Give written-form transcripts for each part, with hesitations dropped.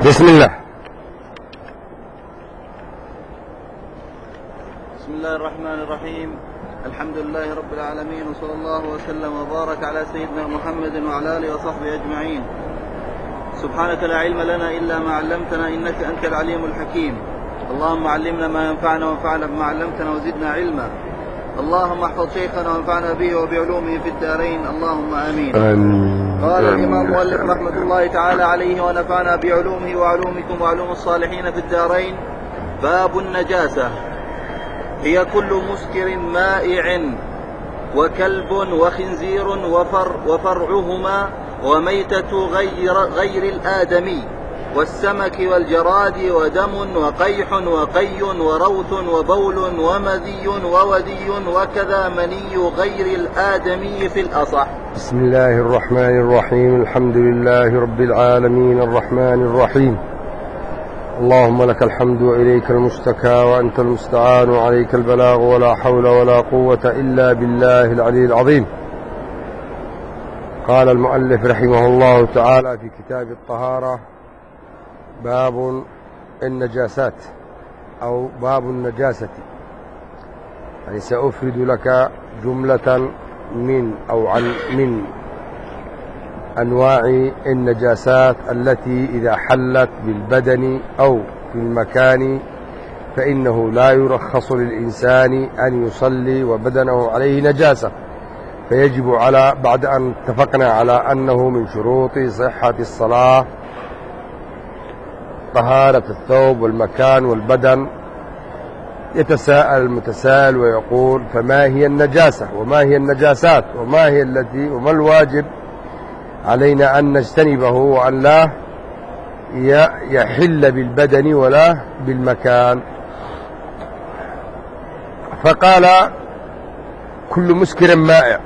بسم الله. بسم الله الرحمن الرحيم. الحمد لله رب العالمين، وصلى الله وسلم وبارك على سيدنا محمد وعلى آله وصحبه أجمعين. سبحانك لا علم لنا إلا ما علمتنا إنك أنت العليم الحكيم. اللهم علمنا ما ينفعنا وانفعنا بما علمتنا وزدنا علما. اللهم احفظ شيخنا وانفعنا به وبعلومه في الدارين، اللهم آمين. قال الإمام مؤلف رحمة الله تعالى عليه ونفعنا بعلومه وعلومكم وعلوم الصالحين في الدارين. باب النجاسة. هي كل مسكر مائع وكلب وخنزير وفرعهما وميتة غير الآدمي والسمك والجراد ودم وقيح وقي وروث وبول ومذي وودي وكذا مني غير الآدمي في الأصح. بسم الله الرحمن الرحيم. الحمد لله رب العالمين الرحمن الرحيم. اللهم لك الحمد وإليك المشتكى وأنت المستعان وعليك البلاغ ولا حول ولا قوة إلا بالله العلي العظيم. قال المؤلف رحمه الله تعالى في كتاب الطهارة: باب النجاسات أو باب النجاسة. يعني سأفرد لك جملة من أنواع النجاسات التي إذا حلت بالبدن أو في المكان فإنه لا يرخص للإنسان أن يصلي وبدنه عليه نجاسة، فيجب بعد أن اتفقنا على أنه من شروط صحة الصلاة طهارة الثوب والمكان والبدن، يتساءل المتساءل ويقول: فما هي النجاسة وما هي النجاسات وما الواجب علينا أن نجتنبه وأن لا يحل بالبدن ولا بالمكان؟ فقال: كل مسكر مائع.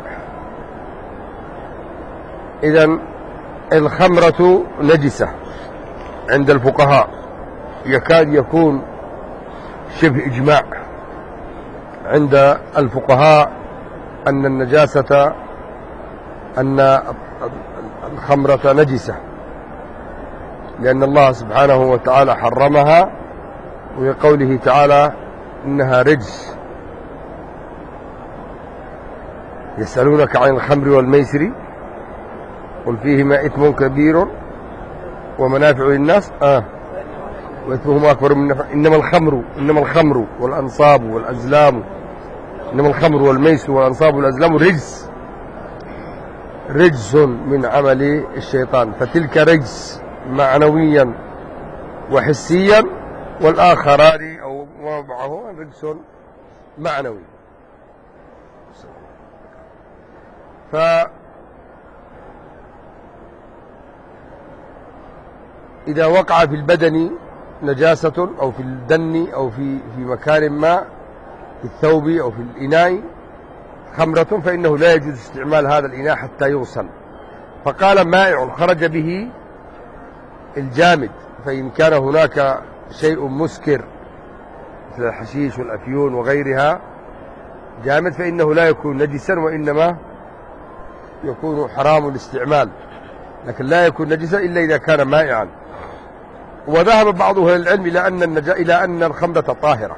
إذن الخمرة نجسة عند الفقهاء، يكاد يكون شبه إجماع عند الفقهاء أن النجاسة أن الخمرة نجسة، لأن الله سبحانه وتعالى حرمها، وقوله تعالى: إنها رجس. يسألونك عن الخمر والميسر قل فيهما إثم كبير ومنافع للناس وإثمهما أكبر من نفع. إنما الخمر والأنصاب والأزلام، إنما الخمر والميسر والأنصاب والأزلام رجس من عمل الشيطان، فتلك رجس معنويا وحسيا، والآخران أو ما معه رجس معنوي. فإذا وقع في البدن نجاسة أو في الدن أو في مكان ما، في الثوب أو في الإناء خمرة، فإنه لا يجوز استعمال هذا الإناء حتى يغسل. فقال: مائع خرج به الجامد، فإن كان هناك شيء مسكر مثل الحشيش والأفيون وغيرها جامد فإنه لا يكون نجسا، وإنما يكون حرام الاستعمال، لكن لا يكون نجسا إلا إذا كان مائعا. وذهب بعض أهل العلم إلى أن الخمرة طاهرة،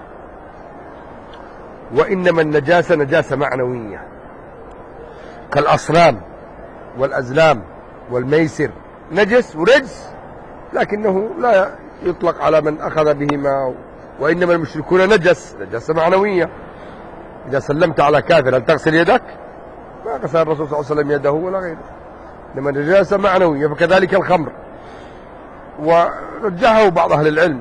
وإنما النجاسة نجاسة معنوية كالأصنام والأزلام والميسر، نجس ورجس، لكنه لا يطلق على من أخذ بهما. وإنما المشركون نجاسة معنوية. إذا سلمت على كافر هل تغسل يدك؟ ما غسل الرسول صلى الله عليه وسلم يده ولا غيره، إنما نجاسة معنوية. فكذلك الخمر. ورجحه بعض أهل العلم،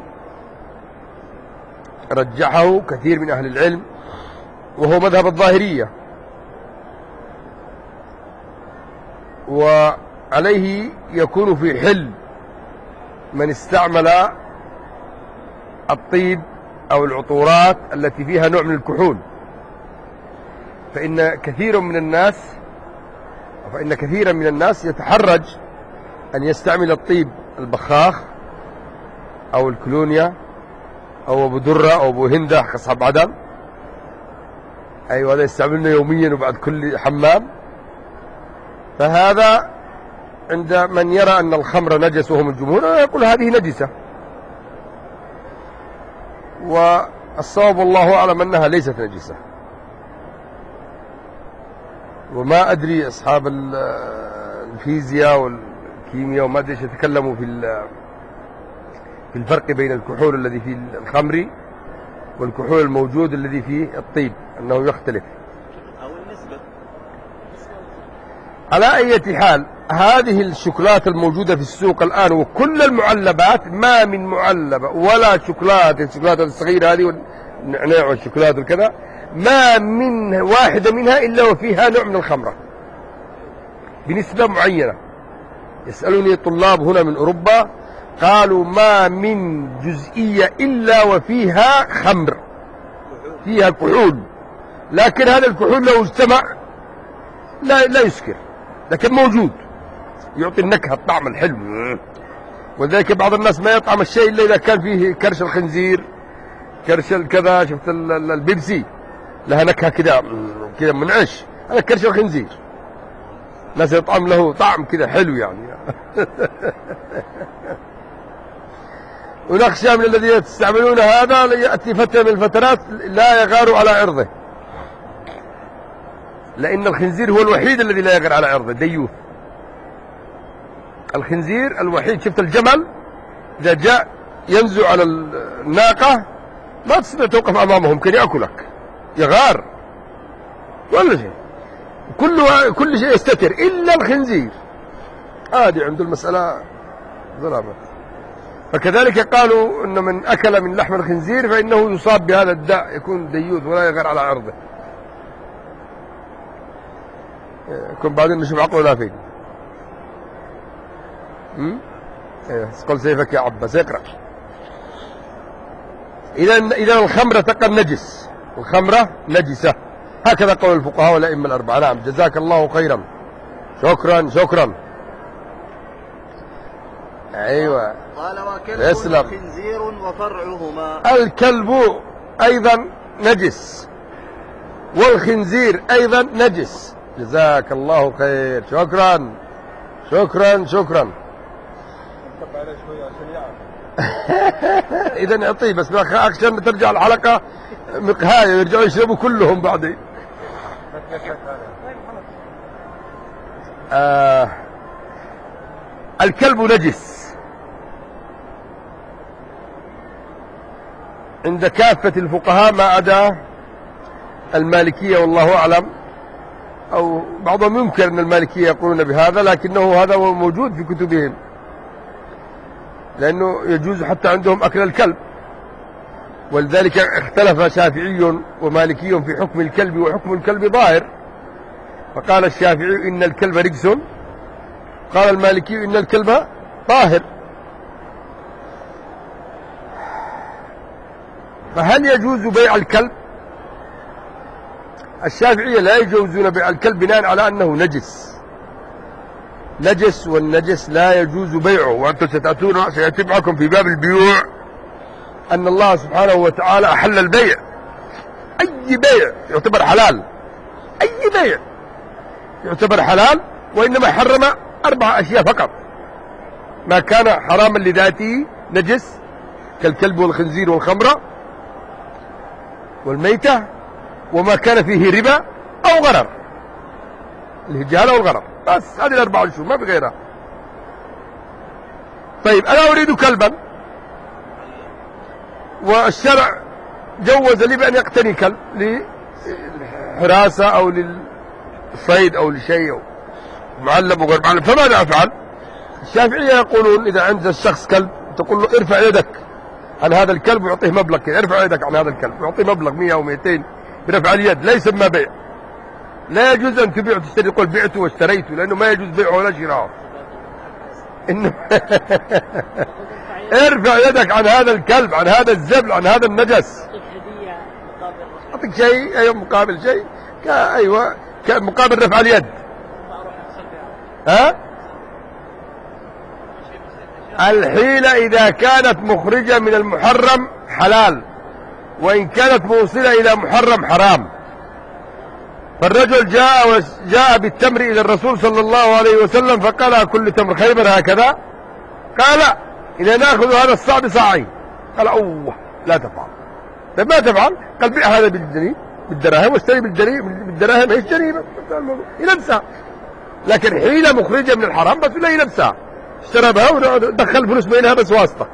رجحه كثير من أهل العلم، وهو مذهب الظاهرية، وعليه يكون في حل من استعمل الطيب أو العطورات التي فيها نوع من الكحول، فإن كثيرا من الناس يتحرج أن يستعمل الطيب البخاخ أو الكلونيا أو أبو درة أو أبو هندة كأصحاب عدن، أيوة هذا يستعملونه يوميا وبعد كل حمام، فهذا عند من يرى أن الخمر نجس وهم الجمهور يقول هذه نجسة، والصواب والله أعلم أنها ليست نجسة. وما أدري أصحاب الفيزياء والكيمياء وما أدري يتكلموا في الفرق بين الكحول الذي في الخمر والكحول الموجود الذي في الطيب، أنه يختلف أو النسبة. على أي حال هذه الشوكولاتة الموجودة في السوق الآن وكل المعلبات ما من معلبة ولا الشوكولاتة الصغيرة هذه والنعناع والشوكولاتة وكذا ما من واحدة منها إلا وفيها نوع من الخمرة بنسبة معينة. يسألني طلاب هنا من أوروبا قالوا ما من جزئية إلا وفيها خمر، فيها كحول، لكن هذا الكحول لو اجتمع لا يسكر، لكن موجود يعطي النكهة الطعم الحلو. ولذلك بعض الناس ما يطعم الشيء إلا إذا كان فيه كرش الخنزير، كرش الكذا. شفت البيبسي لها نكهة كذا منعش، هذا كرش الخنزير، الناس يطعم له طعم كذا حلو يعني. هناك شيء من الذين يستعملون هذا يأتي فترة من الفترات لا يغار على عرضه، لأن الخنزير هو الوحيد الذي لا يغار على عرضه، ديوث. الخنزير الوحيد. شفت الجمل إذا جاء ينزو على الناقة ما تستطيع توقف أمامه، ممكن يأكلك، يغار ولا شيء، كل شيء يستتر إلا الخنزير، عادي عنده المسألة ظلامة. فكذلك قالوا أن من أكل من لحم الخنزير فإنه يصاب بهذا الداء، يكون ديوث ولا يغار على عرضه. يكون بعدين نشوف عقله لا فين. قل سيفك يا عباس اقرأ. إذا الخمرة تقل نجس، الخمرة نجسة، هكذا قول الفقهاء والأئمة الأربعة. نعم جزاك الله خيرا، شكرا. أيوة. قال وكلب خنزير وفرعهما. الكلب أيضا نجس والخنزير أيضا نجس. جزاك الله خير، شكرا. إذا نعطيه، بس أخشى أن ترجع الحلقة مقهاية يرجعوا يشربوا كلهم بعدين. الكلب نجس عند كافة الفقهاء ما عدا المالكية والله أعلم، أو بعضهم ينكر أن المالكية يقولون بهذا، لكنه هذا هو موجود في كتبهم، لأنه يجوز حتى عندهم أكل الكلب. ولذلك اختلف شافعي ومالكي في حكم الكلب، وحكم الكلب ظاهر، فقال الشافعي إن الكلب رجس، قال المالكي إن الكلب طاهر. فهل يجوز بيع الكلب؟ الشافعية لا يجوزون بيع الكلب بناء على أنه نجس، والنجس لا يجوز بيعه. وأنتم سيأتي معكم في باب البيوع أن الله سبحانه وتعالى أحل البيع، أي بيع يعتبر حلال، أي بيع يعتبر حلال، وإنما حرم 4 أشياء فقط: ما كان حراما لذاته نجس كالكلب والخنزير والخمرة والميتة، وما كان فيه ربا أو غرر، الهجالة والغرر، بس هذه 4 شهور ما في غيرها. طيب أنا أريد كلبا والشرع جوز لي بأن يقتني كلب للحراسة أو للصيد أو لشيء معلم وغير معلم، فماذا أفعل؟ الشافعية يقولون إذا عند الشخص كلب تقول له ارفع يدك عن هذا الكلب ويعطيه مبلغ كذا، ارفع يدك عن هذا الكلب ويعطيه مبلغ 100 أو 200 برفع اليد، لا يسمى بيع. لا يجوز أن تبيع وتشتري تقول بعته واشتريته، لأنه ما يجوز بيعه ولا شراءه. ارفع يدك عن هذا الكلب، عن هذا الزبل، عن هذا النجس. أعطيك شيء، أيوة مقابل شيء، أيوة مقابل رفع اليد. ها؟ الحيلة إذا كانت مخرجة من المحرم حلال، وإن كانت موصلة إلى محرم حرام. فالرجل جاء بالتمر إلى الرسول صلى الله عليه وسلم فقال كل تمر خيبر هكذا؟ قال إذا نأخذ هذا الصاع بصاعين. قال أوه لا تفعل. طيب ما تفعل؟ قال بيع هذا بالدراهم واشتري بالدراهم ايش جريمة؟ يلبسها، لكن حيلة مخرجة من الحرام بس لا يلبسها، اشترى بها ودخل فلوس بينها بس واسطة.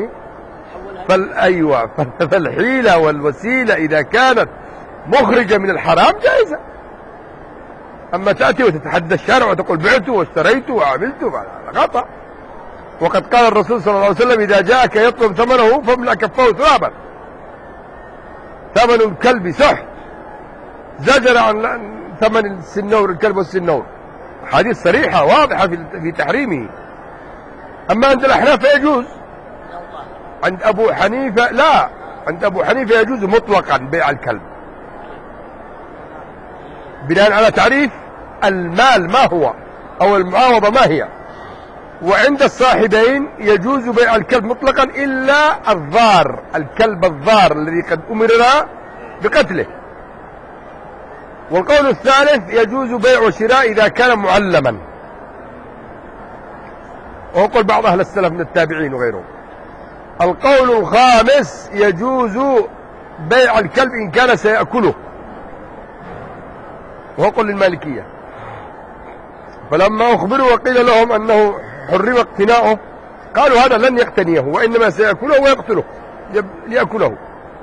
أيوة، فالحيلة والوسيلة إذا كانت مخرجة من الحرام جائزة. أما تأتي وتتحدى الشارع وتقول بعت واشتريت وعملت هذا خطأ. وقد قال الرسول صلى الله عليه وسلم إذا جاءك يطلب ثمنه فاملأ كفه ترابا. ثمن الكلب سحت، زجر عن ثمن السنور، الكلب والسنور، حديث صريحة واضحة في تحريمه. أما عند الأحناف فيجوز، عند أبو حنيفة لا، عند أبو حنيفة يجوز مطلقا بيع الكلب بناء على تعريف المال ما هو أو المعاوضة ما هي. وعند الصاحبين يجوز بيع الكلب مطلقا إلا الضار، الكلب الضار الذي قد أمرنا بقتله. والقول الثالث يجوز بيع وشراء إذا كان معلما، وهو قول بعض أهل السلف من التابعين وغيرهم. القول الخامس يجوز بيع الكلب إن كان سيأكله، وهو قول المالكية. فلما أخبروا وقيل لهم أنه حرم اقتناؤه قالوا هذا لن يقتنيه وإنما سيأكله ويقتله ليأكله.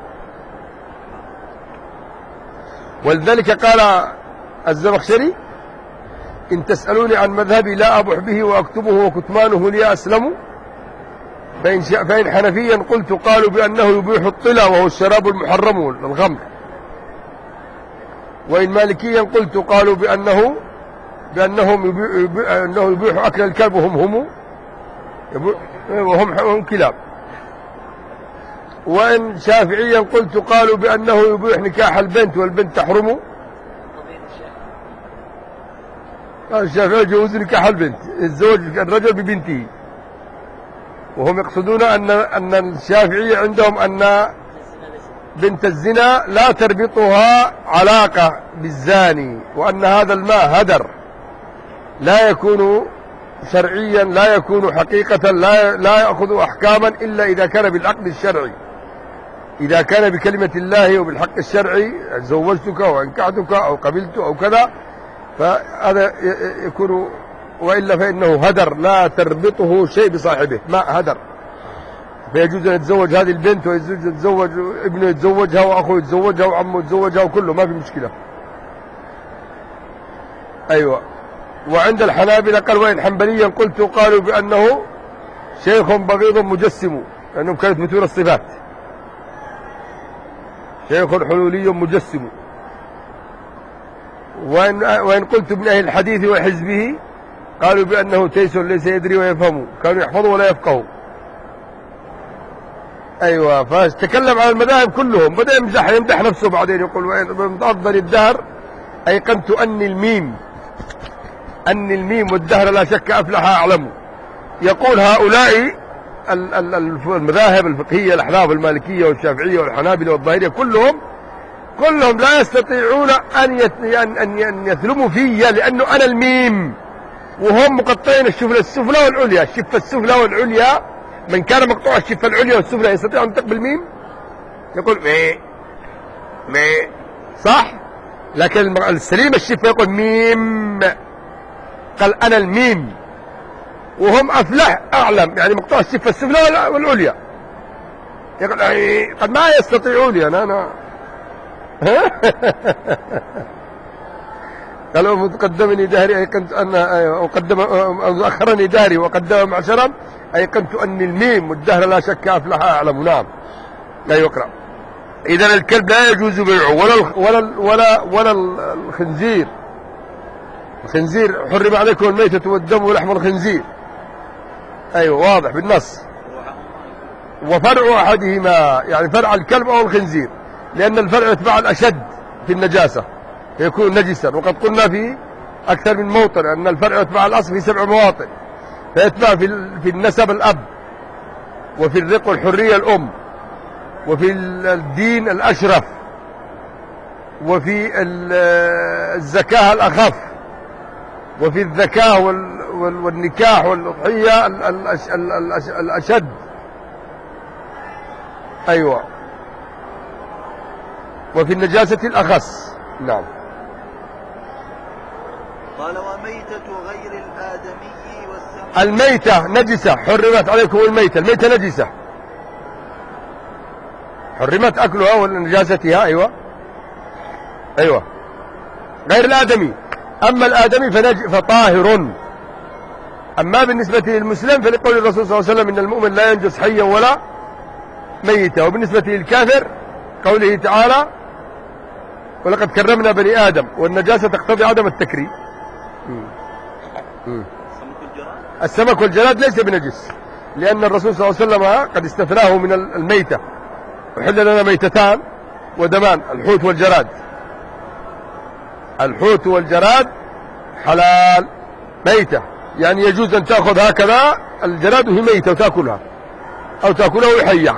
ولذلك قال الزمخشري إن تسألوني عن مذهبي لا أبح به وأكتبه وكتمانه لي أسلم، فإن حنفيا قلت قالوا بأنه يبيح الطلا وهو الشراب المحرم الغمر، وإن مالكيا قلت قالوا بأنه يبيح أكل الكلب وهم كلاب، وإن شافعيا قلت قالوا بأنه يبيح نكاح البنت والبنت تحرم. الشافعي يجوز نكاح البنت، الزوج الرجل ببنته، وهم يقصدون أن الشافعية عندهم أن بنت الزنا لا تربطها علاقة بالزاني، وأن هذا الماء هدر لا يكون شرعيا، لا يكون حقيقة، لا يأخذ أحكاما إلا إذا كان بالعقد الشرعي، إذا كان بكلمة الله وبالحق الشرعي زوجتك وأنكحتك أو قبلت أو كذا، فهذا يكون، وإلا فإنه هدر لا تربطه شيء بصاحبه، ماء هدر. فيجوز أن يتزوج هذه البنت ويجوز يتزوج ابنه يتزوجها وأخوه يتزوجها وعمه يتزوجها وكله ما في مشكلة. أيوة. وعند الحنابلة قال وإن حنبليا قلت قالوا بأنه شيخ بغيض مجسم، لأنهم كانت متون الصفات، شيخ حلولي مجسم. وإن قلت ابن أهل الحديث وحزبه قالوا بأنه تيس ليس يدري ويفهم، كانوا يحفظوا ولا يفقهوا. أيوة. فتكلم عن المذاهب كلهم، بدأ يمدح نفسه، بعدين يقول وإن أفضل الدهر أيقنت أني الميم والدهر لا شك أفلح أعلم. يقول هؤلاء المذاهب الفقهية الأحناف والمالكية والشافعية والحنابلة والظاهرية كلهم لا يستطيعون أن يثلموا في، لأنه أنا الميم، وهم مقطعين الشفة السفلى والعليا. الشفة السفلى والعليا، من كان مقطوع الشفة العليا والسفلى يستطيع أن ينطق بالميم، يقول مي صح، لكن السليم الشفة يقول ميم. قال أنا الميم، وهم أفلح أعلم، يعني مقطوع الشفة السفلى والعليا. يقول قد ما يستطيعون أنا قالوا قدمني دهري أيقنت أن أخرني دهري وقدم معشرا أيقنت أني الميم والدهر لا شك أفلح أعلم. نعم لا يقرأ. إذن الكلب لا يجوز بيعه ولا الخنزير. الخنزير حرم عليكم الميتة والدم ولحم الخنزير. أيوة واضح بالنص. وفرع أحدهما يعني فرع الكلب أو الخنزير، لأن الفرع يتبع الأشد في النجاسة فيكون نجسا. وقد قلنا في أكثر من موطن أن الفرع يتبع الأصل في 7 مواطن، فيتبع في النسب الأب، وفي الرق والحرية الأم، وفي الدين الأشرف، وفي الزكاة الأخف، وفي الذكاة والنكاح والأضحية الأشد. أيوة، وفي النجاسة الأخص. نعم. قال وميتة غير الآدمي والسمك. الميتة نجسة، حرمت عليكم الميتة. الميتة نجسة، حرمت أكلها ونجاستها. أيوة أيوة، غير الآدمي. أما الآدمي فطاهر. أما بالنسبة للمسلم فلقول الرسول صلى الله عليه وسلم إن المؤمن لا ينجس حيا ولا ميتا. وبالنسبة للكافر قوله تعالى ولقد كرمنا بني آدم، والنجاسة تقتضي عدم التكريم. السمك والجراد ليس بنجس، لأن الرسول صلى الله عليه وسلم قد استثناه من الميتة. وحل لنا ميتتان ودمان، الحوت والجراد. الحوت والجراد حلال ميتة، يعني يجوز أن تأخذ هكذا الجراد وهي ميتة وتأكلها، أو تأكلها ويحيى،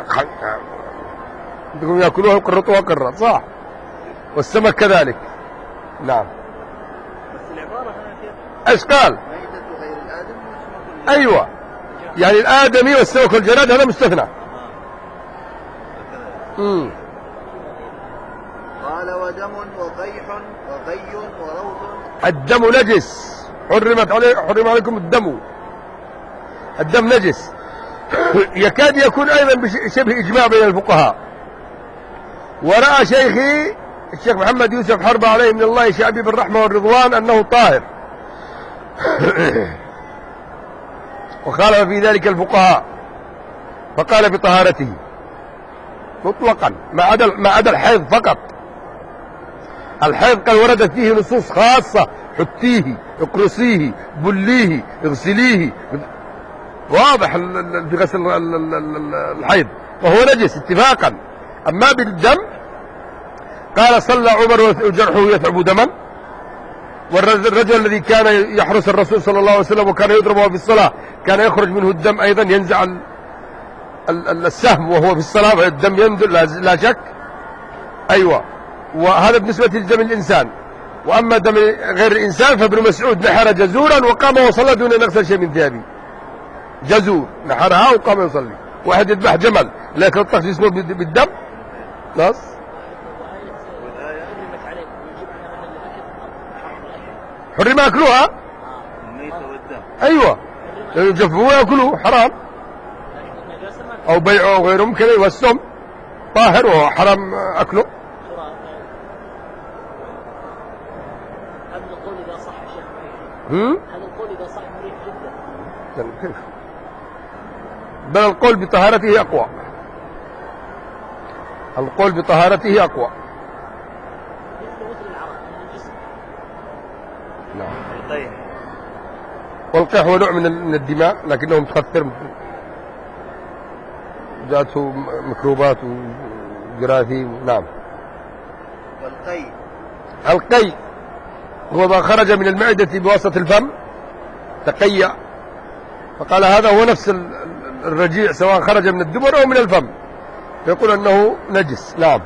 يأكلوها ويقرطوها قرط، صح. والسمك كذلك. نعم. بس العبارة هنا ايش قال؟ ميتة غير الآدم والسمك. أيوة، يعني الآدمي والسمك والجراد هذا مستثنى. قال ودم وقيح وغي وروث. الدم نجس، حرم عليكم الدم. الدم نجس. يكاد يكون أيضا بشبه إجماع بين الفقهاء. ورأى شيخي الشيخ محمد يوسف حرب عليه من الله شعبي بالرحمة والرضوان أنه طاهر، وخالف في ذلك الفقهاء فقال بطهارته مطلقا ما عدا الحيض فقط. الحيض قد وردت فيه نصوص خاصة: حتيه، اقرصيه، بليه، اغسليه، واضح في غسل الحيض، وهو نجس اتفاقا. أما بالدم قال صلى عمر وجرحه يثعب دما، والرجل الذي كان يحرس الرسول صلى الله عليه وسلم وكان يضربه في الصلاة كان يخرج منه الدم أيضا، ينزع السهم وهو في الصلاة والدم ينزل لا شك. أيوة، وهذا بالنسبة لدم الإنسان. وأما دم غير الإنسان فابن مسعود نحر جزورا وقام وصلى دون أن يغسل شيء من ثيابه. جزور نحرها وقام يصلي. واحد يذبح جمل لا يتلطخ جسمه بالدم، خلاص. حرم أكلها. أيوة، يجفوه يأكلوه حرام، أو بيعه أو غيره ممكن. والسم طاهر وهو حرام أكله. هذا القول إذا صح يا شيخ. هذا القول إذا صح مريح جدا. كيف؟ بل القول بطهارته أقوى. القول بطهارته أقوى. نعم. والقيح هو نوع من الدماء لكنه متخثر، جاءته ميكروبات وجراثيم. نعم. والقي القي هو ما خرج من المعدة بواسطة الفم تقيأ، فقال هذا هو نفس الرجيع سواء خرج من الدبر أو من الفم، فيقول أنه نجس. نعم.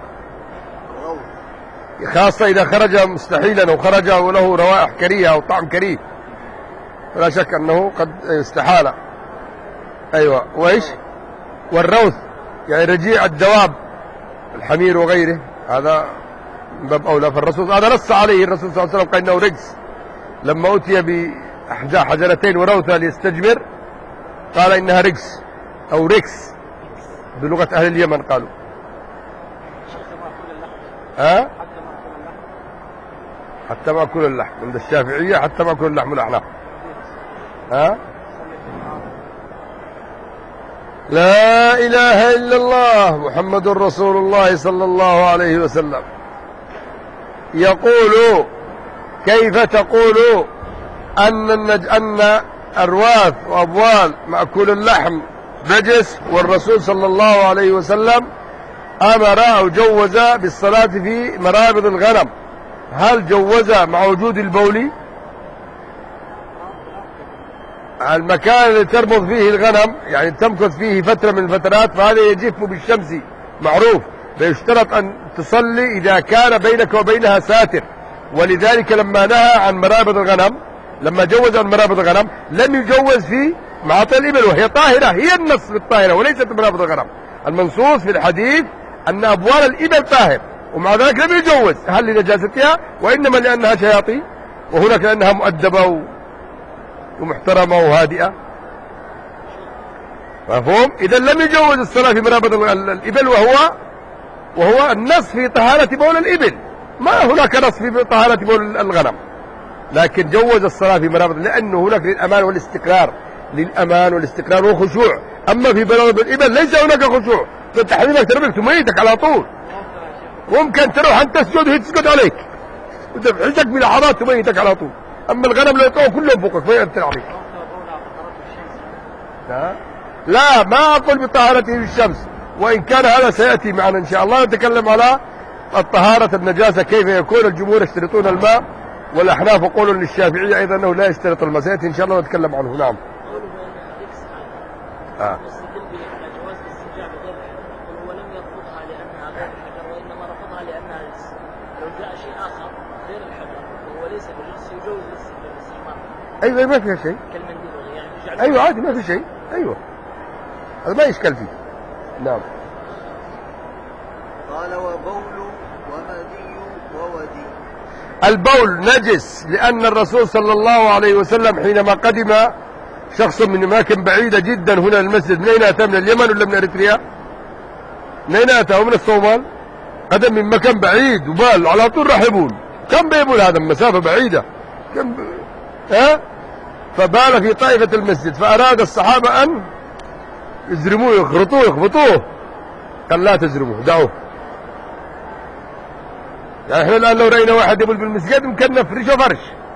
خاصة إذا خرج مستحيلا أو خرج وله روائح كريهة أو طعم كريه فلا شك أنه قد استحال. أيوة. وإيش؟ والروث يعني رجيع الدواب، الحمير وغيره، هذا من باب أولى. فالرسول هذا نص عليه الرسول صلى الله عليه وسلم قال إنه رجس. لما أتي بأحجى حجرتين وروثة ليستجمر قال إنها رجس أو ركس بلغة أهل اليمن قالوا. حتى ما أكل اللحم عند الشافعية، حتى ما أكل اللحم الأحناف. لا إله إلا الله محمد رسول الله صلى الله عليه وسلم. يقول كيف تقول أن أرواث وأبوال مأكول اللحم نجس، والرسول صلى الله عليه وسلم أمر أو جوز بالصلاة في مرابض الغنم؟ هل جوز مع وجود البول؟ المكان اللي تربض فيه الغنم يعني تمكث فيه فترة من الفترات فهذا يجف بالشمس معروف، فيشترط أن تصلي إذا كان بينك وبينها ساتر. ولذلك لما نهى عن مرابض الغنم، لما جوز عن مرابض الغنم لم يجوز في معاطي الإبل وهي طاهرة، هي النص في الطاهرة وليست مرابض الغنم. المنصوص في الحديث أن أبوال الإبل طاهر، ومع ذلك لم يجوز، هل لنجاستها وإنما لأنها شياطين، وهناك لأنها مؤدبة ومحترمة وهادئة. مفهوم؟ إذا لم يجوز الصلاة في مرابض الإبل وهو النص في طهارة بول الإبل، ما هناك نص في طهارة بول الغنم، لكن جوز الصلاة في مرابض لأنه هناك للأمان والاستقرار، للأمان والاستقرار والخشوع. أما في مرابض الإبل ليس هناك خشوع، فتحريمك تربك تميتك على طول، ممكن تروح أن تسجد وهي تسجد عليك وتفحشك بلحظات تميتك على طول. أما الغنم لا يطلعوا كلهم فوقك فيأثر عليك. لا، ما أقول بطهارته في الشمس، وإن كان هذا سيأتي معنا إن شاء الله. نتكلم على الطهارة النجاسة كيف يكون. الجمهور يشترطون الماء، والأحناف قولوا للشافعية أيضا أنه لا يشترط الماء، سيأتي إن شاء الله نتكلم عنه. نعم. أيوة ما فيها شيء. أيوة عادي ما في شيء. أيوة هذا ما يشكل فيه. نعم. قال وبول ومدي وودي. البول نجس لأن الرسول صلى الله عليه وسلم حينما قدم شخص من أماكن بعيدة جدا هنا المسجد، من أين أتى؟ من اليمن ولا من أريتريا؟ من أين أتى؟ من الصومال. قدم من مكان بعيد وبال على طول راح يبول. كم بيبول هذا؟ مسافة بعيدة. فبال في طائفة المسجد، فأراد الصحابة أن يزرموه، يخرطوه، يخبطوه. قال لا تزرموه، دعوه. يعني احنا الآن لو رأينا واحد يبول بالمسجد يمكن نفرشه فرش.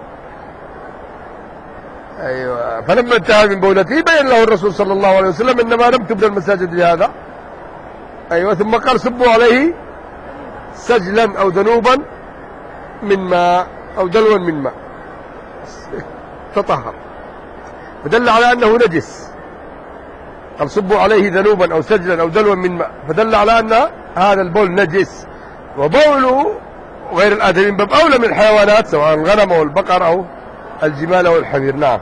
أيوة. فلما انتهى من بولته بين له الرسول صلى الله عليه وسلم إنما لم تبنى المساجد لهذا. أيوة. ثم قال صبوا عليه سجلا أو ذنوبا من ماء أو دلوا من ماء تطهر، فدل على أنه نجس. قال صبوا عليه ذنوبا أو سجلا أو دلوا من ماء، فدل على أن هذا البول نجس. وبول غير الآدمي من باب أولى من الحيوانات، سواء الغنم أو البقر أو الجمال أو الحمير. نعم.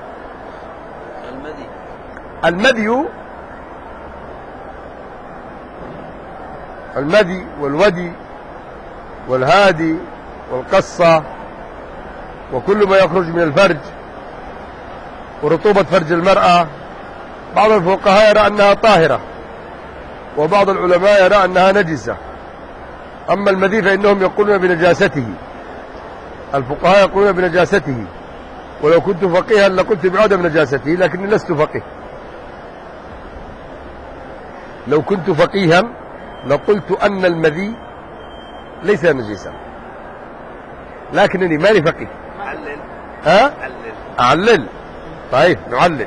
المدي والودي والهادي والقصة وكل ما يخرج من الفرج ورطوبة فرج المرأة. بعض الفقهاء يرى أنها طاهرة، وبعض العلماء يرى أنها نجسة. أما المذي فإنهم يقولون بنجاسته، الفقهاء يقولون بنجاسته، ولو كنت فقيها لقلت بعدم نجاسته، لكني لست فقيه. لو كنت فقيها لقلت أن المذي ليس نجسا، لكنني ماني فقيه. أعلل. طيب نعلل.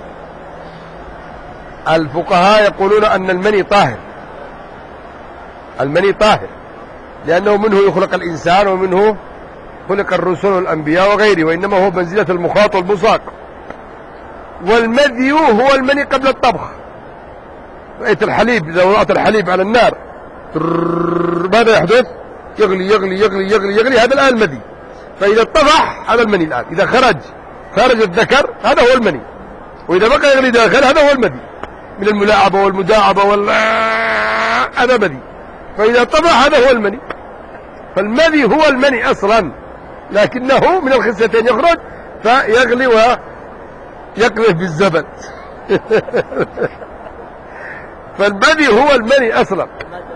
الفقهاء يقولون أن المني طاهر، المني طاهر لأنه منه يخلق الإنسان ومنه خلق الرسل والأنبياء وغيره، وإنما هو منزلة المخاط والمساق. والمذي هو المني قبل الطبخ. رأيت الحليب، إذا وضعت الحليب على النار ماذا يحدث؟ يغلي يغلي يغلي يغلي يغلي، هذا الآن المذي. فإذا اتضح هذا المني الآن، إذا خرج الذكر هذا هو المني، وإذا بقى يغلي داخل هذا هو المذي، من الملاعبة والمداعبة هذا مذي. فإذا اتضح هذا هو المني. فالمذي هو المني أصلا، لكنه من الخصيتين يخرج فيغلي ويقذف بالزبد. فالمذي هو المني أصلا.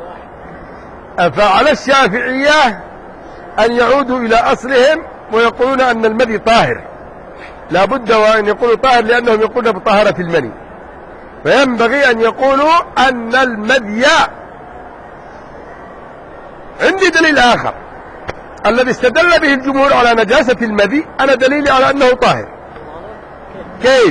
فعلى الشافعية أن يعودوا إلى أصلهم ويقولون أن المذي طاهر، لا بد وأن يقولوا طاهر لأنهم يقولون بطهارة المني. فينبغي أن يقولوا أن المذي، عندي دليل آخر الذي استدل به الجمهور على نجاسة المذي، أنا دليلي على أنه طاهر. كيف؟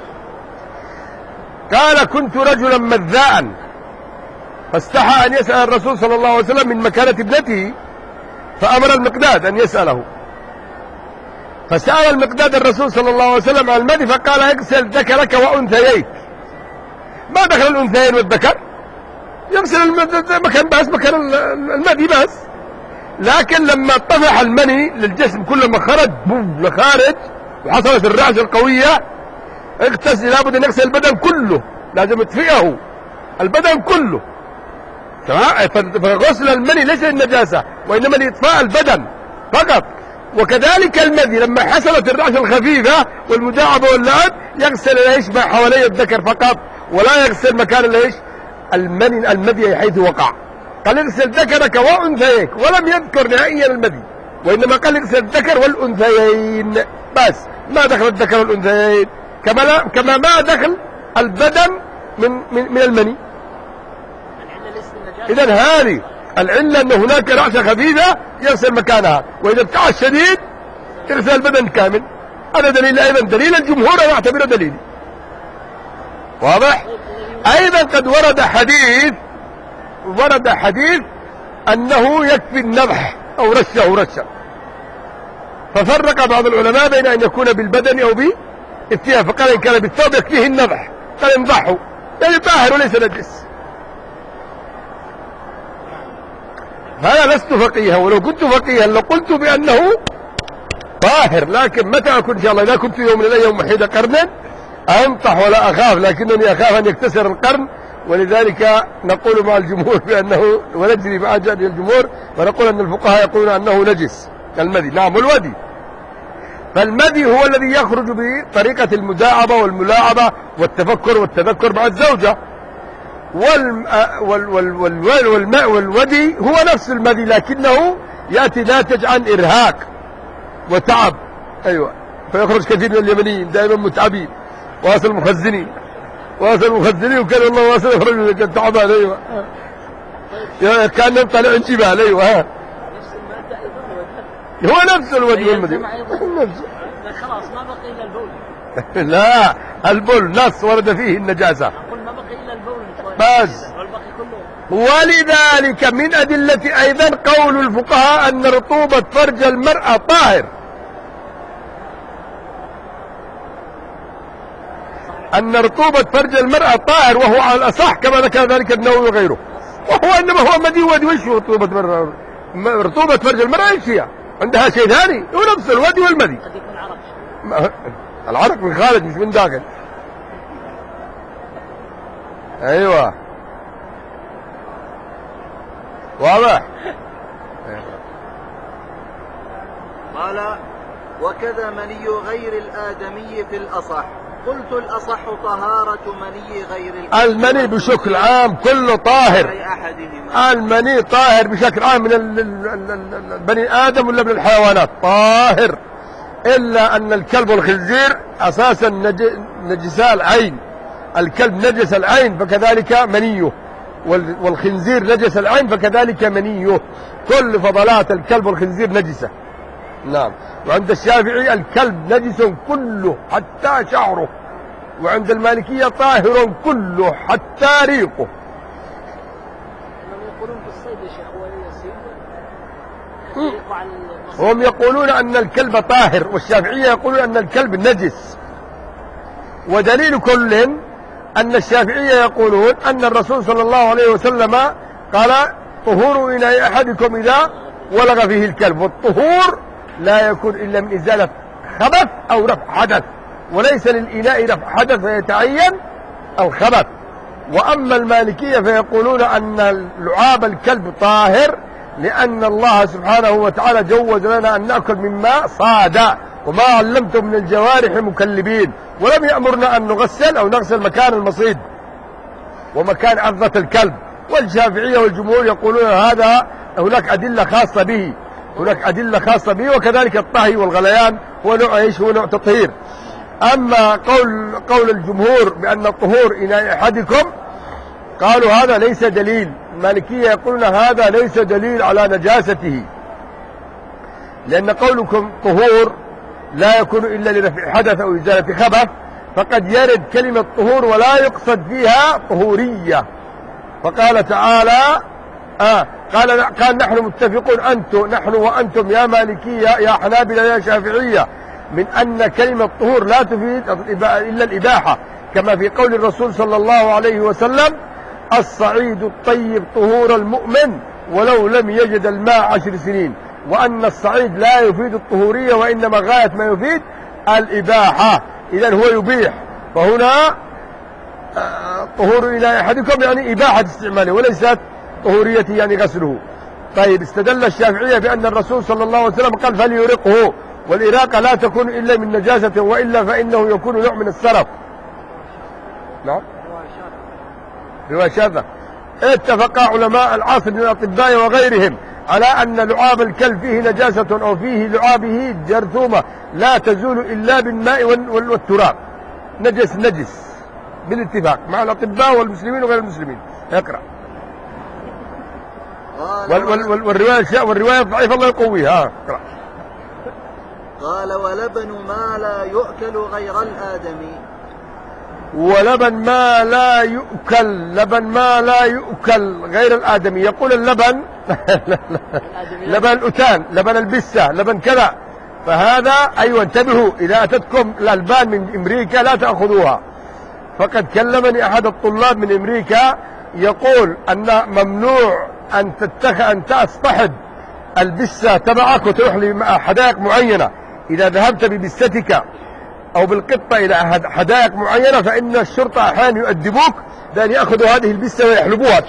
قال كنت رجلا مذاء فاستحى أن يسأل الرسول صلى الله عليه وسلم من مكانة ابنته، فأمر المقداد أن يسأله، فسأل المقداد الرسول صلى الله عليه وسلم عن المذي، فقال اغسل ذكرك وأنثييك. ما دخل الأنثيين والذكر؟ يغسل مكان بس مكان المذي بس. لكن لما طفح المني للجسم كله ما خرج بوم لخارج وحصلت الرعشة القوية اغتسل، لابد ان يغسل البدن كله، لازم يطفئه البدن كله. فغسل المني ليس للنجاسة وإنما لإطفاء البدن فقط. وكذلك المذي لما حصلت الرعشة الخفيفة والمداعبة واللعب يغسل ليش ما حوالي الذكر فقط، ولا يغسل مكان ليش المذي حيث وقع. قال اغسل ذكرك وأنثيك، ولم يذكر نهائيا المذي، وإنما قال اغسل الذكر والأنثيين بس، ما دخل الذكر والأنثيين، كما ما دخل البدن من المني. إذن هذه العلة أن هناك رعشة خفيفة يغسل مكانها، وإذا ابتعد شديد يغسل البدن كامل. هذا دليل أيضا، دليل الجمهور أنا أعتبره دليل واضح. أيضا قد ورد حديث أنه يكفي النضح أو رشة، ففرق بعض العلماء بين أن يكون بالبدن أو بالثياب، فقال إن كان بالثوب يكفيه النضح، قال انضحه يعني طاهر وليس نجس. فأنا لست فقيها، ولو كنت فقيها لقلت بأنه طاهر، لكن متى أكون إن شاء الله إذا كنت يوم من الأيام محيط قرن أنطح ولا أخاف، لكنني أخاف أن يكتسر القرن، ولذلك نقول مع الجمهور بأنه، ونجري مع الجمهور ونقول أن الفقهاء يقولون أنه نجس المذي. نعم والودي، فالمذي هو الذي يخرج بطريقة المداعبة والملاعبة والتفكر والتذكر مع الزوجة، والودي هو نفس المذي لكنه يأتي ناتج عن إرهاق وتعب. أيوة، فيخرج كثير من اليمنيين دائما متعبين، واصل المخزنين وكان الله واصل يخرج كان تعبان. أيوة كان طالع الجبال. أيوة هو نفس الودي والمذي خلاص ما بقي إلا البول. لا، البول نص ورد فيه النجاسة، أقول ما بقي إلا البول بس. ولذلك من أدلة أيضا قول الفقهاء أن رطوبة فرج المرأة طاهر، أن رطوبة فرج المرأة طاهر، وهو على الأصح كما ذكر ذلك النووي وغيره، وهو إنما هو مدي ودي. وش رطوبة فرج المرأة؟ ايش هي؟ عندها شيء ثاني، هو نفس الودي والمدي. قد يكون عرق، العرق من خارج مش من داخل. أيوة واضح. قال وكذا مني غير الآدمي في الأصح. قلت الأصح طهارة مني غير المني بشكل عام كله طاهر، المني طاهر بشكل عام من بني آدم ولا من الحيوانات طاهر، إلا أن الكلب والخنزير أساسا نجساء العين، الكلب نجس العين فكذلك منيه، والخنزير نجس العين فكذلك منيه، كل فضلات الكلب والخنزير نجسة. نعم. وعند الشافعي الكلب نجس كله حتى شعره، وعند المالكية طاهر كله حتى ريقه. يقولون بالصيد يا شيخ هم يقولون أن الكلب طاهر، والشافعية يقولون أن الكلب نجس. ودليل كل أن الشافعية يقولون أن الرسول صلى الله عليه وسلم قال طهور إناء أحدكم إذا ولغ فيه الكلب، والطهور لا يكون إلا من إزالة خبث أو رفع حدث، وليس للإناء رفع حدث فيتعين الخبث. وأما المالكية فيقولون أن لعاب الكلب طاهر، لأن الله سبحانه وتعالى جوز لنا أن نأكل مما صاد، وما علمتم من الجوارح مكلبين، ولم يأمرنا أن نغسل أو نغسل مكان المصيد ومكان عضة الكلب. والشافعية والجمهور يقولون هذا هناك أدلة خاصة به، هناك أدلة خاصة به، وكذلك الطهي والغليان هو نوع ايش؟ هو نوع تطهير. أما قول الجمهور بأن الطهور إناء أحدكم قالوا هذا ليس دليل. المالكية يقولون هذا ليس دليل على نجاسته، لأن قولكم طهور لا يكون إلا لرفع حدث أو إزالة خبث، فقد يرد كلمة طهور ولا يقصد فيها طهورية. فقال تعالى قال نحن متفقون نحن وأنتم يا مالكية يا حنابلة يا شافعية من أن كلمة طهور لا تفيد إلا الإباحة، كما في قول الرسول صلى الله عليه وسلم الصعيد الطيب طهور المؤمن ولو لم يجد الماء 10 سنين، وأن الصعيد لا يفيد الطهورية وإنما غاية ما يفيد الإباحة. إذن هو يبيح، فهنا طهور إناء أحدكم يعني إباحة استعماله وليست طهوريته يعني غسله. طيب، استدل الشافعية بأن الرسول صلى الله عليه وسلم قال فليرقه، والإراقة لا تكون إلا من نجاسة، وإلا فإنه يكون نوع من السرف. نعم، رواية شاذة. اتفق علماء العصر من الأطباء وغيرهم على أن لعاب الكلب فيه نجاسة أو فيه لعابه جرثومة لا تزول إلا بالماء والتراب. نجس بالاتفاق مع الأطباء والمسلمين وغير المسلمين. اقرأ. والرواية ضعيفة الله يقويها. اقرأ. قال ولبن ما لا يؤكل غير الآدمي. ولبن ما لا يؤكل، لبن ما لا يؤكل غير الآدمي. يقول اللبن لبن الأتان، لبن البسة، لبن كذا. فهذا أيوة انتبهوا، إذا أتتكم الألبان من أمريكا لا تأخذوها. فقد كلمني أحد الطلاب من أمريكا يقول أن ممنوع أن تصطحب البسة تبعك وتروح لحدائق معينة. إذا ذهبت ببستك أو بالقطة إلى حدائق معينة فإن الشرطة أحيانا يؤدبوك بأن يأخذوا هذه البسة ويحلبوها،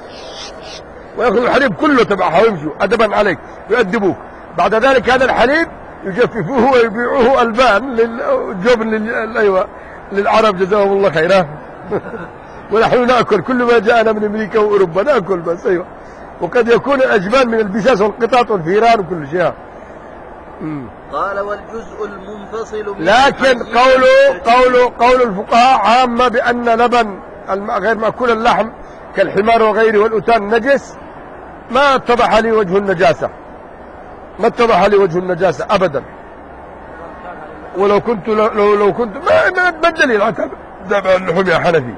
ويأخذوا الحليب كله تبعها ويمشوا أدبا عليك، يؤدبوك. بعد ذلك هذا الحليب يجففوه ويبيعوه ألبان جبن أيوة للعرب جزاهم الله خيرا. ونحن نأكل كل ما جاءنا من أمريكا وأوروبا نأكل بس. أيوة، وقد يكون الأجبان من البساس والقطاط والفيران وكل شيء. قال والجزء المنفصل من لكن قول الفقهاء عامة بأن لبن غير مأكول اللحم كالحمار وغيره والأتان نجس. ما اتضح لي وجه النجاسة، ما اتضح لي وجه النجاسة أبدا. ولو كنت لو كنت ما الدليل على تابع اللحوم يا حنفي؟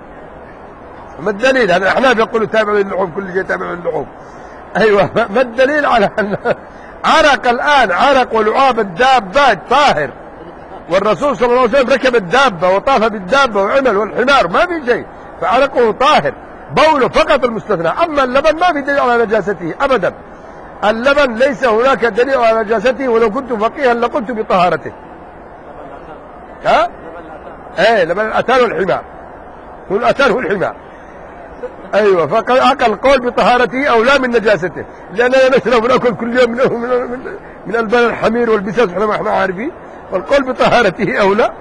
ما الدليل؟ هذا الأحناف يقولوا تابع اللحوم، كل شيء تابع اللحوم. أيوة، ما الدليل على أن عرق الآن عرق ولعاب الدابات طاهر، والرسول صلى الله عليه وسلم ركب الدابة وطاف بالدابة وعمل، والحمار ما في شيء، فعرقه طاهر. بوله فقط المستثنى. أما اللبن ما في دليل على نجاسته أبدا. اللبن ليس هناك دليل على نجاسته، ولو كنت فقيها لقلت بطهارته. ها؟ ايه، لبن الأتان والحمار، والأتان والحمار. ايوه، فأقل قول بطهارته او لا من نجاسته، لاننا نشرب وناكل كل يوم من البان الحمير والبساس ما احنا عارفين، والقول بطهارته او لا.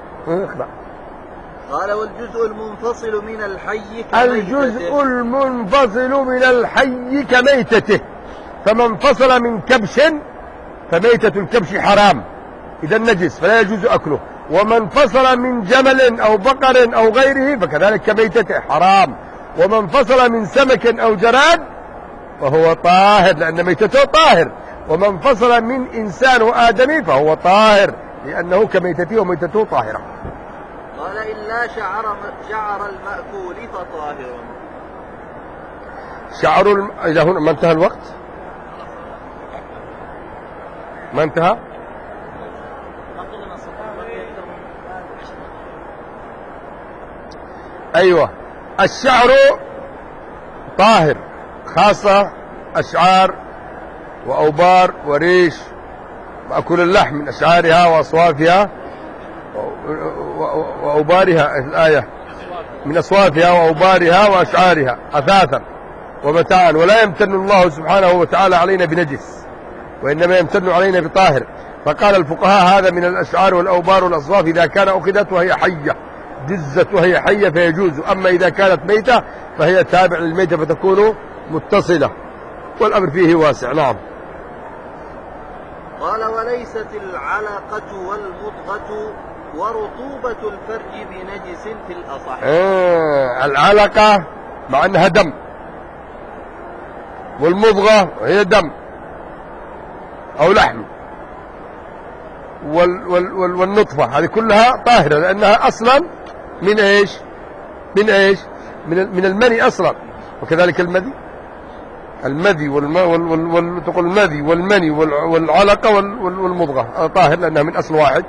قال والجزء المنفصل من الحي الجزء المنفصل من الحي كميتته، فمن فصل من كبش فميتة الكبش حرام إذا نجس فلا يجوز أكله، ومن فصل من جمل أو بقر أو غيره فكذلك كميتته حرام، ومن فصل من سمك أو جراد فهو طاهر لأن ميتته طاهر، ومن فصل من إنسان وآدمي فهو طاهر لأنه كميتته وميتته طاهرة. قال إلا شعر المأكول فطاهر. إذا هنا ما انتهى الوقت؟ ما انتهى؟ أيوة، الشعر طاهر، خاصة أشعار وأوبار وريش مأكول اللحم من أشعارها وأصوافها وأوبارها، الآية من أصوافها وأوبارها وأشعارها أثاثا ومتاعا، ولا يمتن الله سبحانه وتعالى علينا بنجس وإنما يمتن علينا بطاهر. فقال الفقهاء هذا من الأشعار والأوبار والأصواف إذا كان أخذت وهي حية، جزت وهي حية فيجوز، أما إذا كانت ميتة فهي تابع للميتة فتكون متصلة، والأمر فيه واسع. نعم. قال وليست العلقة والمضغة ورطوبة الفرج بنجس في الأصح. العلقة مع أنها دم، والمضغة هي دم أو لحم، والنطفة هذه كلها طاهرة لأنها أصلا من إيش؟ من المني أصلا، وكذلك المذي تقول المذي والمني والعلقة والمضغة طاهر لأنها من أصل واحد.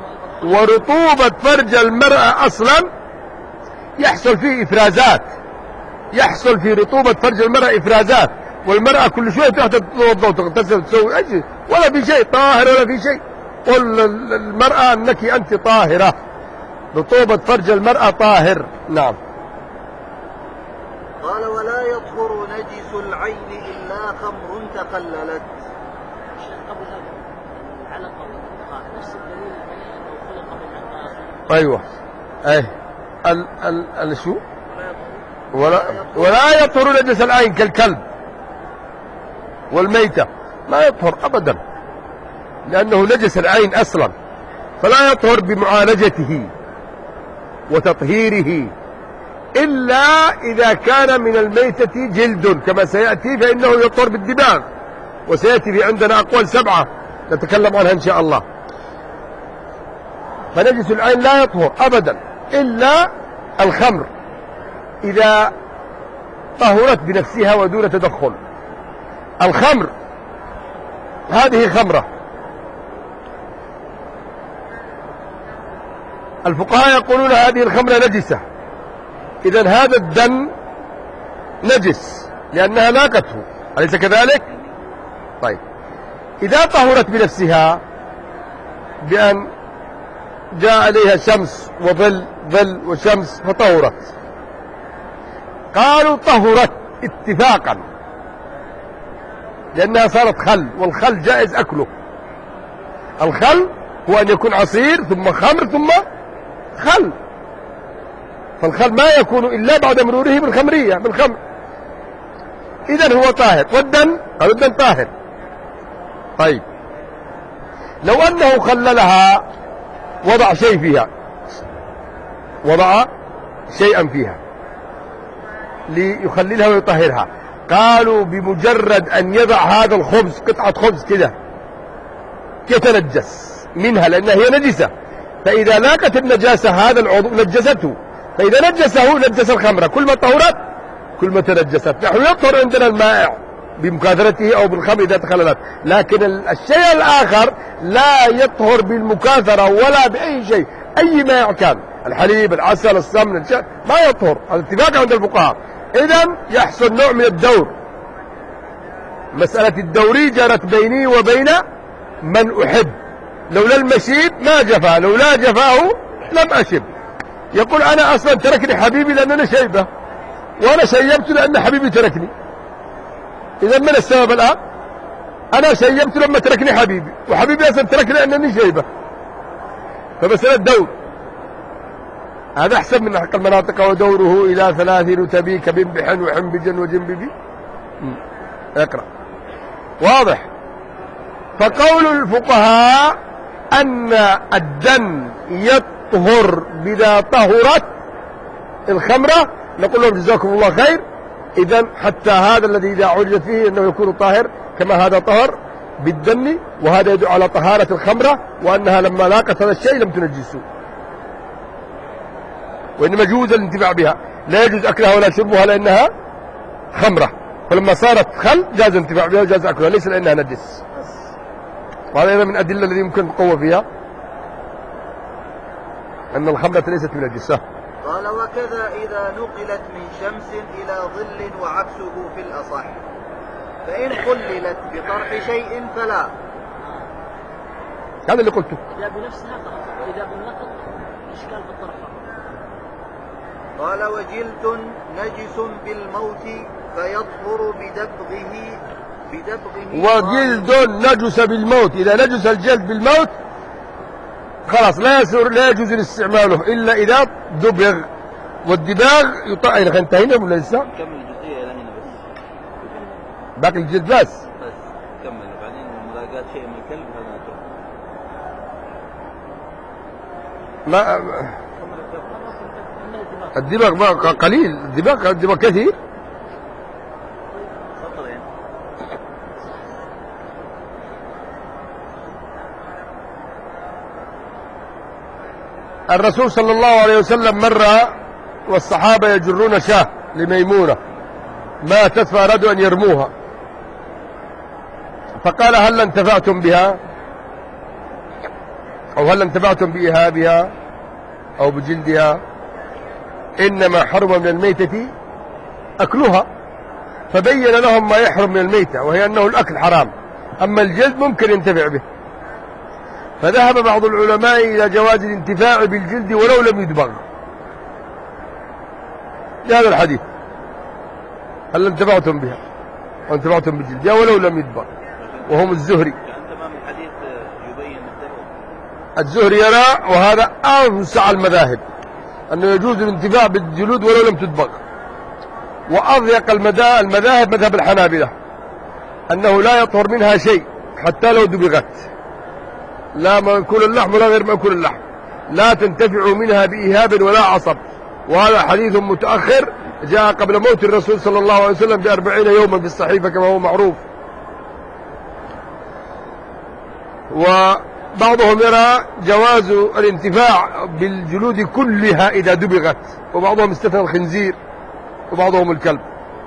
ورطوبة فرج المرأة أصلا يحصل فيه إفرازات يحصل في رطوبة فرج المرأة إفرازات، والمرأة كل شوية تحت تتوضا وتغتسل وتسوي أي شيء، ولا في شيء طاهر ولا في شيء. قل المرأة أنك أنت طاهرة، رطوبة فرج المرأة طاهر. نعم. قال ولا يطهر نجس العين إلا خمر تخللت. قبل هذا العلقة والإدخال نفس الدليل أنه خلق من الماء. أيوة. شو؟ ولا يطهر نجس العين كالكلب والميتة، ما يطهر أبدا لأنه نجس العين أصلا، فلا يطهر بمعالجته وتطهيره إلا إذا كان من الميتة جلد كما سيأتي، فإنه يطهر بالدباغ، وسيأتي في عندنا أقوال 7 نتكلم عنها إن شاء الله. فنجس العين لا يطهر أبدا إلا الخمر إذا طهرت بنفسها ودون تدخل. الخمر هذه خمرة، الفقهاء يقولون هذه الخمرة نجسة، إذن هذا الدم نجس لأنها لاقته، أليس كذلك؟ طيب إذا طهرت بنفسها بأن جاء عليها شمس وظل، ظل وشمس فطهرت، قالوا طهرت اتفاقا لأنها صارت خل، والخل جائز أكله. الخل هو أن يكون عصير ثم خمر ثم خل، فالخل ما يكون إلا بعد مروره بالخمرية بالخمر، إذن هو طاهر. والدم طاهر. طيب لو أنه خللها، وضع شيء فيها، وضع شيئا فيها ليخللها ويطهرها، قالوا بمجرد أن يضع هذا الخبز، قطعة خبز كده، يتنجس منها لأنها هي نجسة، فإذا لاقت النجاسة هذا العضو نجسته، فإذا نجسه نجس الخمرة، كل ما طهرت كل ما تنجست. نحن يطهر عندنا المائع بمكاثرته أو بالخمر إذا تخللت، لكن الشيء الآخر لا يطهر بالمكاثرة ولا بأي شيء، أي مائع كان، الحليب، العسل، السمن، ما يطهر، هذا اتفاق عند الفقهاء. إذن يحصل نوع من الدور، مسألة الدوري جرت بيني وبين من أحب، لولا المشيب ما جفا، لولا جفاه لم أشب. يقول أنا أصلا تركني حبيبي لأن أنا شيبة، وأنا شيبت لأن حبيبي تركني. إذا من السبب الآن؟ أنا شيبت لما تركني حبيبي، وحبيبي أصلا تركني لأنني شيبة، فمسألة دور هذا أحسن من حق المناطق. ودوره إلى 3 رتبي كبنبح وحنبج وجنببي. اقرأ. واضح. فقول الفقهاء أن الدم يطهر بذا طهرت الخمرة، نقول لهم جزاكم الله خير. إذن حتى هذا الذي إذا عرجت فيه أنه يكون طاهر كما هذا طهر بالدم، وهذا يدعو على طهارة الخمرة، وأنها لما لاقت هذا الشيء لم تنجسه، وإنما يجوز الانتفاع بها، لا يجوز أكلها ولا شربها لأنها خمرة، فلما صارت خل جاز الانتفاع بها وجاز أكلها، ليس لأنها نجس. وهذا أيضا من الأدلة التي يمكن القوة فيها أن الخمرة ليست من النجسة. قال وكذا إذا نقلت من شمس إلى ظل وعكسه في الأصح، فإن قللت بطرح شيء فلا. هذا اللي قلته. إذا بنفسها طرح، وإذا بالنقل إشكال بالطرح. قال وجلد نجس بالموت فيطهر بدبغه. وجلد نجس بالموت، إذا نجس الجلد بالموت خلاص لا يجوز استعماله إلا إذا دبغ، والدباغ يطهر. انتهينا ولا لسه؟ كمل الجزئية إلى هنا بس. باقي الجلد بس كمل، وبعدين ملاقات شيء من الكلب هذا ما الدباغ ما قليل، الدباغ كثير. الرسول صلى الله عليه وسلم مر والصحابة يجرون شاة لميمونة ماتت فأرادوا أن يرموها، فقال هل انتفعتم بها أو هل انتفعتم بإهابها أو بجلدها؟ إنما حرم من الميتة أكلها، فبين لهم ما يحرم من الميتة، وهي أنه الأكل حرام، أما الجلد ممكن ينتفع به. فذهب بعض العلماء إلى جواز الانتفاع بالجلد ولو لم يدبغ لهذا الحديث: هل انتفعتم بها وانتفعتم بالجلد ولو لم يدبغ، وهم الزهري. تمام الحديث يبين الزهري يرى، وهذا أوسع المذاهب، أنه يجوز الانتفاع بالجلود ولو لم تدبغ. وأضيق المذاهب مذهب الحنابلة، أنه لا يطهر منها شيء حتى لو دبغت، لا مأكول اللحم ولا غير مأكول اللحم، لا تنتفع منها بإيهاب ولا عصب. وهذا حديث متأخر جاء قبل موت الرسول صلى الله عليه وسلم ب40 يوما في الصحيفة كما هو معروف. وبعضهم يرى جواز الانتفاع بالجلود كلها إذا دبغت، وبعضهم استثنى الخنزير، وبعضهم الكلب.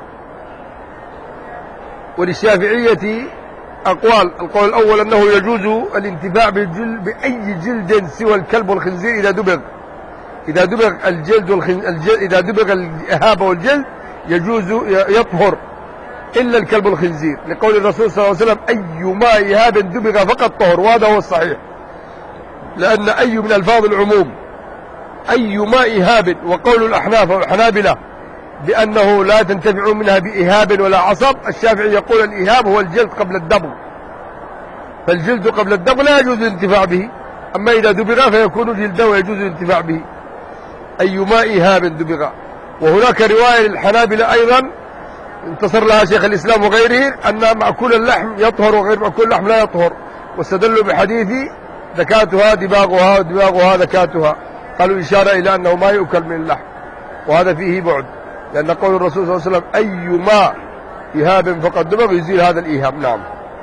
وللشافعية أقوال: القول الأول أنه يجوز الانتفاع بأي جلد سوى الكلب والخنزير إذا دبغ. إذا دبغ الجلد إذا دبغ الإهاب والجلد يجوز يطهر إلا الكلب والخنزير، لقول الرسول صلى الله عليه وسلم: أيما إهاب دبغ فقد طهر. وهذا هو الصحيح، لأن أي من ألفاظ العموم، أيما إهاب. وقول الأحناف والحنابلة بأنه لا تنتفع منها بإهاب ولا عصب، الشافعي يقول الإهاب هو الجلد قبل الدبغ، فالجلد قبل الدبغ لا يجوز الانتفاع به، أما إذا دبغ فيكون جلده ويجوز الانتفاع به. أيما إهاب دبغ. وهناك رواية للحنابلة أيضا انتصر لها شيخ الإسلام وغيره، أن مأكول اللحم يطهر وغير مأكول اللحم لا يطهر، واستدلوا بحديث ذكاتها دباغها ودباغها ذكاتها، قالوا إشارة إلى أنه ما يؤكل من اللحم، وهذا فيه بعد، لأن قول الرسول صلى الله عليه وسلم: أيما إهاب فقد دبغ، يزيل هذا الإيهاب. نعم.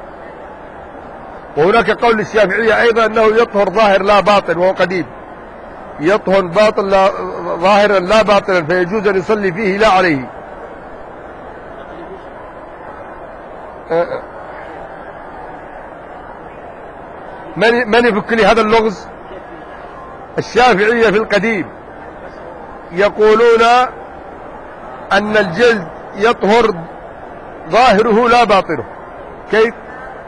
وهناك قول للشافعية أيضا أنه يطهر ظاهر لا باطن، وهو قديم، يطهر باطن لا ظاهرا لا باطنا، فيجوز أن يصلي فيه لا عليه. من يفك لي هذا اللغز؟ الشافعية في القديم يقولون أن الجلد يطهر ظاهره لا باطنه. كيف؟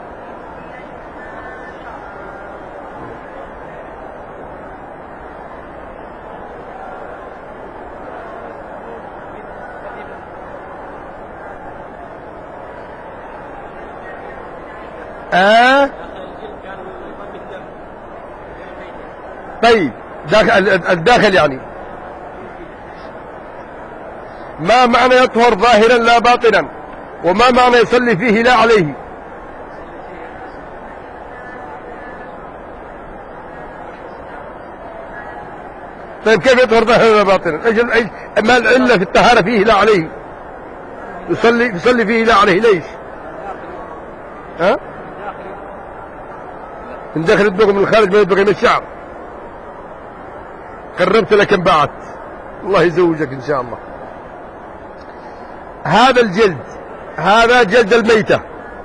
طيب الداخل يعني ما معنى يطهر ظاهرا لا باطنا، وما معنى يصلي فيه لا عليه؟ طيب كيف يطهر ظاهرا لا باطنا؟ ايش ما العلة في الطهارة فيه لا عليه؟ يصلي فيه لا عليه ليش؟ من داخل الدبغ من الخارج ما يدبغ من الشعر. قربت لكن بعت، الله يزوجك إن شاء الله. هذا الجلد، هذا جلد الميتة،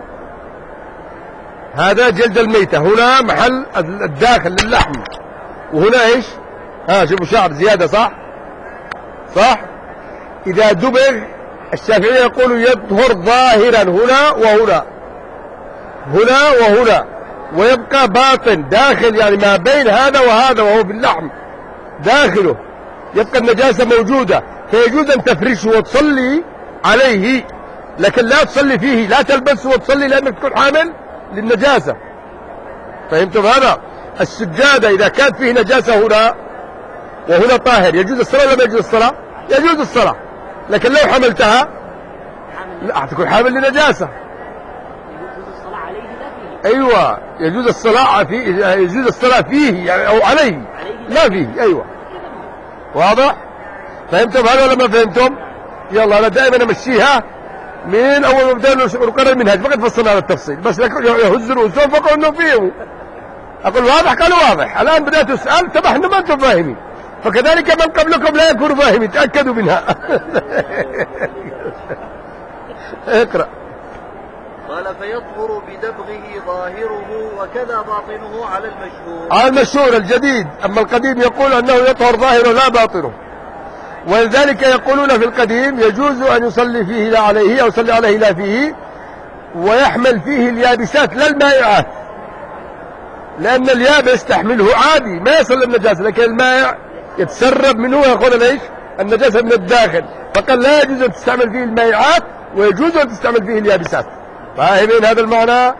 هذا جلد الميتة، هنا محل الداخل للحم، وهنا ايش؟ شوفوا شعر زيادة، صح؟ إذا دبغ الشافعية يقول يطهر ظاهرا هنا وهنا، هنا وهنا، ويبقى باطن داخل، يعني ما بين هذا وهذا وهو باللحم داخله يبقى النجاسة موجودة، فيجوز أن تفرشه وتصلي عليه، لكن لا تصلي فيه، لا تلبسه وتصلي لأنك تكون حامل للنجاسة. فهمتم هذا؟ السجادة إذا كانت فيه نجاسة هنا وهنا طاهر، يجوز الصلاة ولا ما يجوز الصلاة؟ يجوز الصلاة، لكن لو حملتها لا تكون حامل لنجاسة. أيوة، يجوز الصلاة فيه، يجوز الصلاة فيه يعني أو عليه، لا فيه. أيوة، واضح؟ فهمتم هذا ولا ما فهمتم؟ يلا أنا دائما أمشيها من أول ما بدأنا نقرر المنهج، فقد فصلنا على التفصيل، بس يهز رؤوسهم فقالوا إنه فيه. أقول واضح؟ قالوا واضح. الآن بدأت أسأل، اتضح إنه ما أنتم فاهمين، فكذلك من قبلكم لا يكونوا فاهمين، تأكدوا منها. اقرأ. قال: فيطهر بدبغه ظاهره وكذا باطنه على المشهور. على المشهور الجديد، أما القديم يقول أنه يطهر ظاهره لا باطنه. ولذلك يقولون في القديم يجوز أن يصلي فيه لا عليه أو يصلي عليه لا فيه، ويحمل فيه اليابسات لا المائعات، لأن اليابس تحمله عادي ما يصل النجاسة، لكن المائع يتسرب منه ويأخذ ليش النجاسة من الداخل، فقال لا يجوز أن تستعمل فيه المائعات ويجوز أن تستعمل فيه اليابسات. فاهمين هذا المعنى؟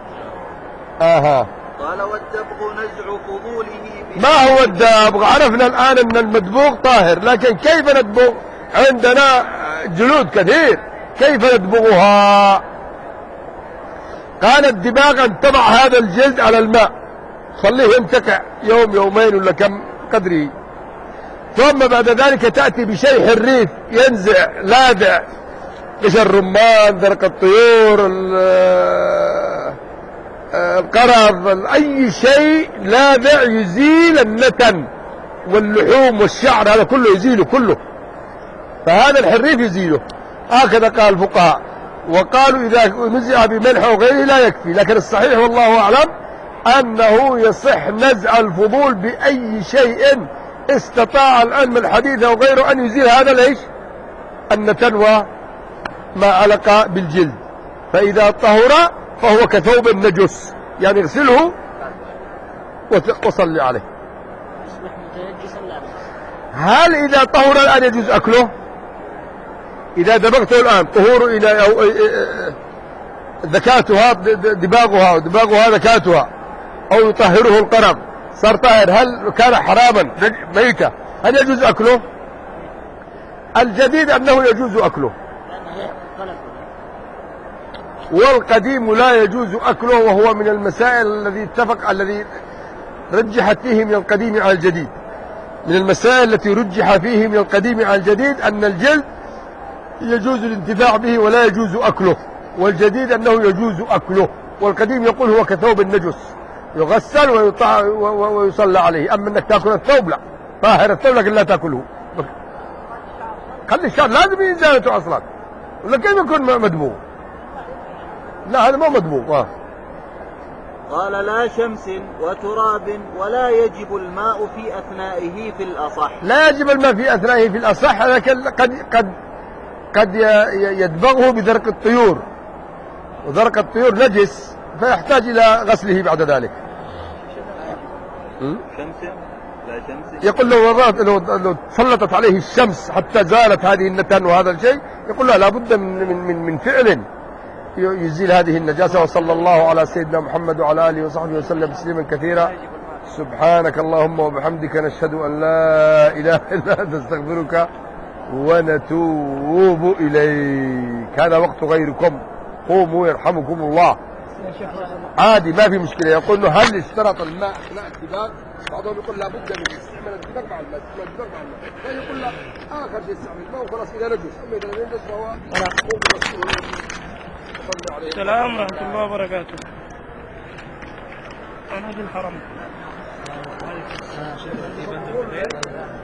قال والدبغ نزع فضوله ما هو الدبغ؟ عرفنا الآن أن المدبوغ طاهر، لكن كيف ندبغ؟ عندنا جلود كثير، كيف ندبغها؟ قال الدباغ أن تضع هذا الجلد على الماء، خليه ينتقع يوم يومين ولا كم قدره، ثم بعد ذلك تأتي بشيء حريف ينزع لاذع، قشر الرمان، درق الطيور، القرض، أي شيء لاذع يزيل النتن واللحوم والشعر، هذا كله يزيله كله، فهذا الحريف يزيله. هكذا قال الفقهاء، وقالوا إذا نزع بملح أو غيره لا يكفي، لكن الصحيح والله أعلم أنه يصح نزع الفضول بأي شيء استطاع العلم الحديث أو غيره أن يزيل هذا ليش النتن وما علق بالجلد. فإذا طهر فهو كثوب النجس، يعني اغسله وصلي عليه. هل إذا طهر الآن يجوز أكله؟ إذا دبغته الآن طهور إلى ذكاتها دباغها ذكاتها أو يطهره القرض صار طاهر، هل كان حراما ميتة هل يجوز أكله؟ الجديد أنه يجوز أكله، والقديم لا يجوز أكله، وهو من المسائل الذي رجحت فيه من القديم على الجديد. من المسائل التي رجح فيه من القديم على الجديد أن الجلد يجوز الانتفاع به ولا يجوز أكله، والجديد أنه يجوز أكله، والقديم يقول هو كثوب النجس يغسل ويصلى عليه. أما أنك تأكل الثوب لا، طاهر الثوب لكن لا تأكله، خلي الشعر لازم ينزالته أصلا، ولا كيف يكون مدبوغ؟ لا هذا ما مدبوغ. قال لا شمس وتراب ولا يجب الماء في أثنائه في الأصح. لا يجب الماء في أثنائه في الأصح، لكن قد يدبغه بدرق الطيور، ودرق الطيور نجس فيحتاج إلى غسله بعد ذلك. يقول لو تسلطت عليه الشمس حتى زالت هذه النتن وهذا الشيء، يقول لا بد من فعل يزيل هذه النجاسة. وصلى الله على سيدنا محمد وعلى آله وصحبه وسلم تسليما كثيرا. سبحانك اللهم وبحمدك، نشهد أن لا إله إلا أنت، نستغفرك ونتوب إليك. هذا وقت غيركم، قوموا يرحمكم الله. عادي ما في مشكلة. يقول له هل اشترط الماء أثناء الدباغ؟ بعضهم يقول لا بد من استعمال الدباغ مع الماء، فيقول لا آخر شيء استعمل الماء وخلاص إذا نجس، أما إذا لم ينجس فهو السلام ورحمة الله وبركاته. أنا في الحرم.